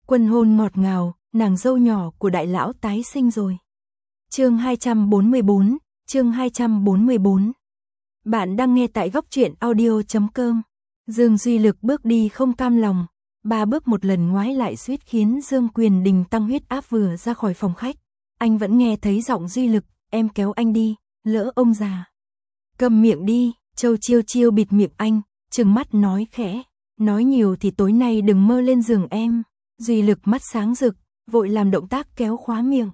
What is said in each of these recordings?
Quân hôn ngọt ngào, nàng dâu nhỏ của đại lão tái sinh rồi. Chương 244, chương 244. Bạn đang nghe tại góc truyện audio.com. Dương Duy Lực bước đi không cam lòng, 3 bước một lần ngoái lại suýt khiến Dương Quyền Đình tăng huyết áp vừa ra khỏi phòng khách. Anh vẫn nghe thấy giọng Duy Lực, em kéo anh đi, lỡ ông già. Cầm miệng đi, Châu Chiêu Chiêu bịt miệng anh, trừng mắt nói khẽ, nói nhiều thì tối nay đừng mơ lên giường em. Duy Lực mắt sáng rực, vội làm động tác kéo khóa miệng.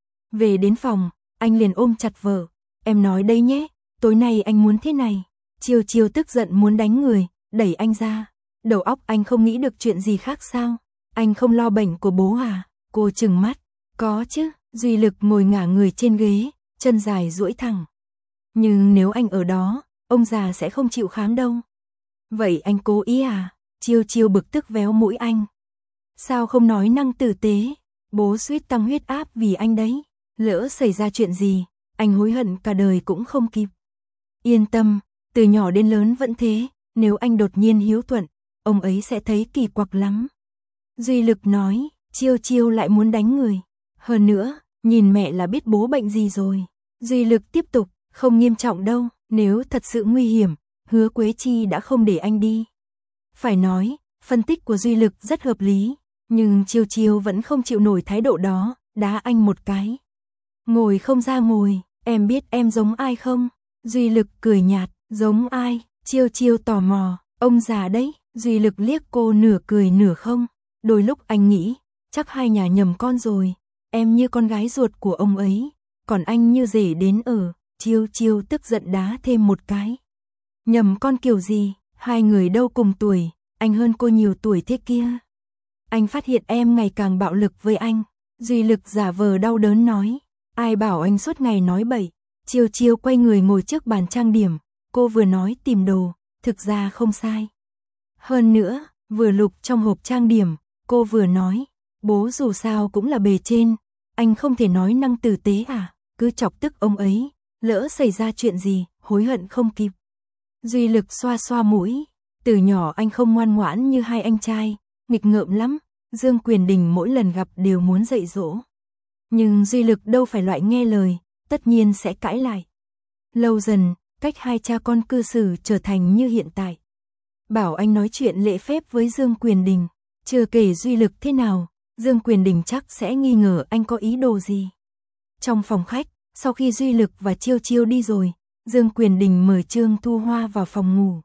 Về đến phòng, anh liền ôm chặt vợ, em nói đây nhé, tối nay anh muốn thế này. Chiêu Chiêu tức giận muốn đánh người, đẩy anh ra. Đầu óc anh không nghĩ được chuyện gì khác sao? Anh không lo bệnh của bố à? Cô trừng mắt, có chứ. Duy Lực ngồi ngả người trên ghế, chân dài duỗi thẳng. Nhưng nếu anh ở đó, ông già sẽ không chịu khám đâu. Vậy anh cố ý à? Chiêu Chiêu bực tức véo mũi anh. Sao không nói năng tử tế? Bố suýt tăng huyết áp vì anh đấy. Lỡ xảy ra chuyện gì, anh hối hận cả đời cũng không kịp. Yên tâm, từ nhỏ đến lớn vẫn thế, nếu anh đột nhiên hiếu thuận, ông ấy sẽ thấy kỳ quặc lắm. Duy Lực nói, Chiêu Chiêu lại muốn đánh người. Hơn nữa, nhìn mẹ là biết bố bệnh gì rồi. Duy Lực tiếp tục, không nghiêm trọng đâu, nếu thật sự nguy hiểm, Hứa Quế Chi đã không để anh đi. Phải nói, phân tích của Duy Lực rất hợp lý, nhưng Chiêu Chiêu vẫn không chịu nổi thái độ đó, đá anh một cái. Ngồi không ra ngồi, em biết em giống ai không? Duy Lực cười nhạt, giống ai? Chiêu Chiêu tò mò, ông già đấy. Duy Lực liếc cô nửa cười nửa không. Đôi lúc anh nghĩ, chắc hai nhà nhầm con rồi. Em như con gái ruột của ông ấy, còn anh như rể đến ở. Chiêu Chiêu tức giận đá thêm một cái. Nhầm con kiểu gì? Hai người đâu cùng tuổi, anh hơn cô nhiều tuổi thế kia. Anh phát hiện em ngày càng bạo lực với anh. Duy Lực giả vờ đau đớn nói. Ai bảo anh suốt ngày nói bậy. Chiêu Chiêu quay người ngồi trước bàn trang điểm. Cô vừa nói tìm đồ, thực ra không sai. Hơn nữa, vừa lục trong hộp trang điểm, cô vừa nói, bố dù sao cũng là bề trên, anh không thể nói năng tử tế à, cứ chọc tức ông ấy, lỡ xảy ra chuyện gì, hối hận không kịp. Duy Lực xoa xoa mũi, từ nhỏ anh không ngoan ngoãn như hai anh trai, nghịch ngợm lắm, Dương Quyền Đình mỗi lần gặp đều muốn dạy dỗ. Nhưng Duy Lực đâu phải loại nghe lời, tất nhiên sẽ cãi lại. Lâu dần, cách hai cha con cư xử trở thành như hiện tại. Bảo anh nói chuyện lễ phép với Dương Quyền Đình, chưa kể Duy Lực thế nào, Dương Quyền Đình chắc sẽ nghi ngờ anh có ý đồ gì. Trong phòng khách, sau khi Duy Lực và Chiêu Chiêu đi rồi, Dương Quyền Đình mời Trương Thu Hoa vào phòng ngủ.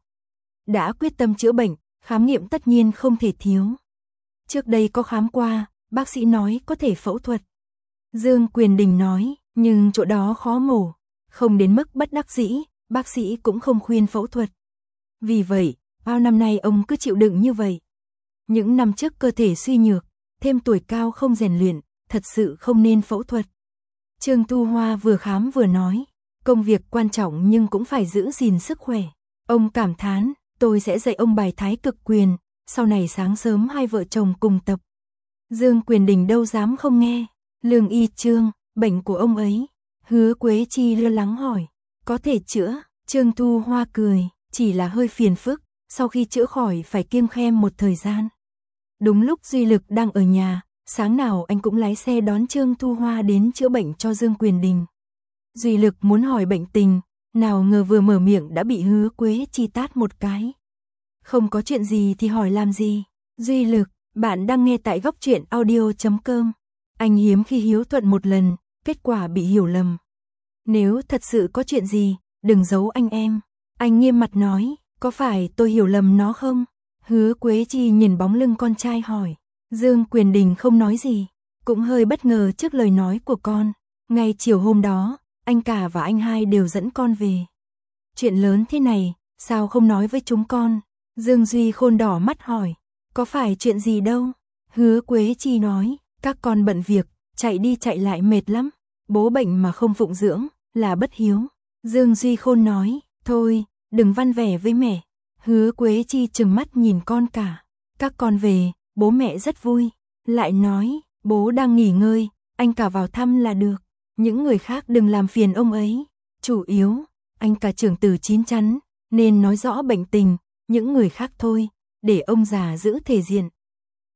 Đã quyết tâm chữa bệnh, khám nghiệm tất nhiên không thể thiếu. Trước đây có khám qua, bác sĩ nói có thể phẫu thuật. Dương Quyền Đình nói, nhưng chỗ đó khó mổ, không đến mức bất đắc dĩ, bác sĩ cũng không khuyên phẫu thuật. Vì vậy, bao năm nay ông cứ chịu đựng như vậy. Những năm trước cơ thể suy nhược, thêm tuổi cao không rèn luyện, thật sự không nên phẫu thuật. Trương Thu Hoa vừa khám vừa nói, công việc quan trọng nhưng cũng phải giữ gìn sức khỏe. Ông cảm thán, tôi sẽ dạy ông bài thái cực quyền, sau này sáng sớm hai vợ chồng cùng tập. Dương Quyền Đình đâu dám không nghe. Lương Y Trương, bệnh của ông ấy. Hứa Quế Chi lo lắng hỏi, có thể chữa? Trương Thu Hoa cười, chỉ là hơi phiền phức, sau khi chữa khỏi phải kiêng khem một thời gian. Đúng lúc Duy Lực đang ở nhà, sáng nào anh cũng lái xe đón Trương Thu Hoa đến chữa bệnh cho Dương Quyền Đình. Duy Lực muốn hỏi bệnh tình, nào ngờ vừa mở miệng đã bị Hứa Quế Chi tát một cái. Không có chuyện gì thì hỏi làm gì? Duy Lực, bạn đang nghe tại góc truyện audio.com. Anh hiếm khi hiếu thuận một lần, kết quả bị hiểu lầm. Nếu thật sự có chuyện gì, đừng giấu anh em. Anh nghiêm mặt nói, có phải tôi hiểu lầm nó không? Hứa Quế Chi nhìn bóng lưng con trai hỏi. Dương Quyền Đình không nói gì, cũng hơi bất ngờ trước lời nói của con. Ngay chiều hôm đó, anh cả và anh hai đều dẫn con về. Chuyện lớn thế này, sao không nói với chúng con? Dương Duy Khôn đỏ mắt hỏi, có phải chuyện gì đâu? Hứa Quế Chi nói, các con bận việc, chạy đi chạy lại mệt lắm. Bố bệnh mà không phụng dưỡng, là bất hiếu. Dương Duy Khôn nói, thôi, đừng văn vẻ với mẹ. Hứa Quế Chi trừng mắt nhìn con cả. Các con về, bố mẹ rất vui. Lại nói, bố đang nghỉ ngơi, anh cả vào thăm là được. Những người khác đừng làm phiền ông ấy. Chủ yếu, anh cả trưởng tử chín chắn, nên nói rõ bệnh tình, những người khác thôi, để ông già giữ thể diện.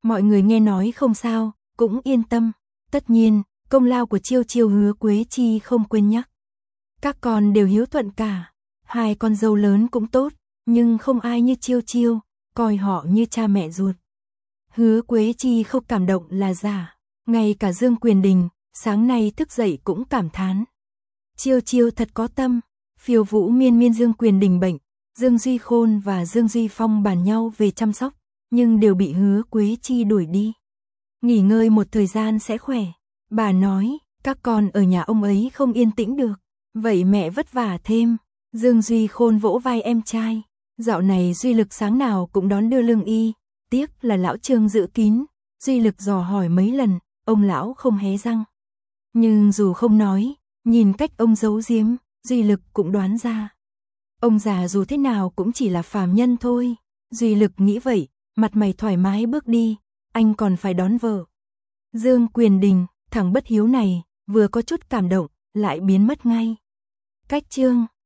Mọi người nghe nói không sao, cũng yên tâm. Tất nhiên, công lao của Chiêu Chiêu Hứa Quế Chi không quên nhắc. Các con đều hiếu thuận cả, hai con dâu lớn cũng tốt, nhưng không ai như Chiêu Chiêu, coi họ như cha mẹ ruột. Hứa Quế Chi không cảm động là giả, ngay cả Dương Quyền Đình, sáng nay thức dậy cũng cảm thán. Chiêu Chiêu thật có tâm, phiêu vũ miên miên. Dương Quyền Đình bệnh, Dương Duy Khôn và Dương Duy Phong bàn nhau về chăm sóc, nhưng đều bị Hứa Quế Chi đuổi đi. Nghỉ ngơi một thời gian sẽ khỏe. Bà nói, các con ở nhà ông ấy không yên tĩnh được, vậy mẹ vất vả thêm. Dương Duy Khôn vỗ vai em trai, dạo này Duy Lực sáng nào cũng đón đưa lương y, tiếc là lão Trương giữ kín. Duy Lực dò hỏi mấy lần, ông lão không hé răng. Nhưng dù không nói, nhìn cách ông giấu giếm, Duy Lực cũng đoán ra. Ông già dù thế nào cũng chỉ là phàm nhân thôi. Duy Lực nghĩ vậy, mặt mày thoải mái bước đi, anh còn phải đón vợ. Dương Quyền Đình, thằng bất hiếu này, vừa có chút cảm động, lại biến mất ngay. Cách chương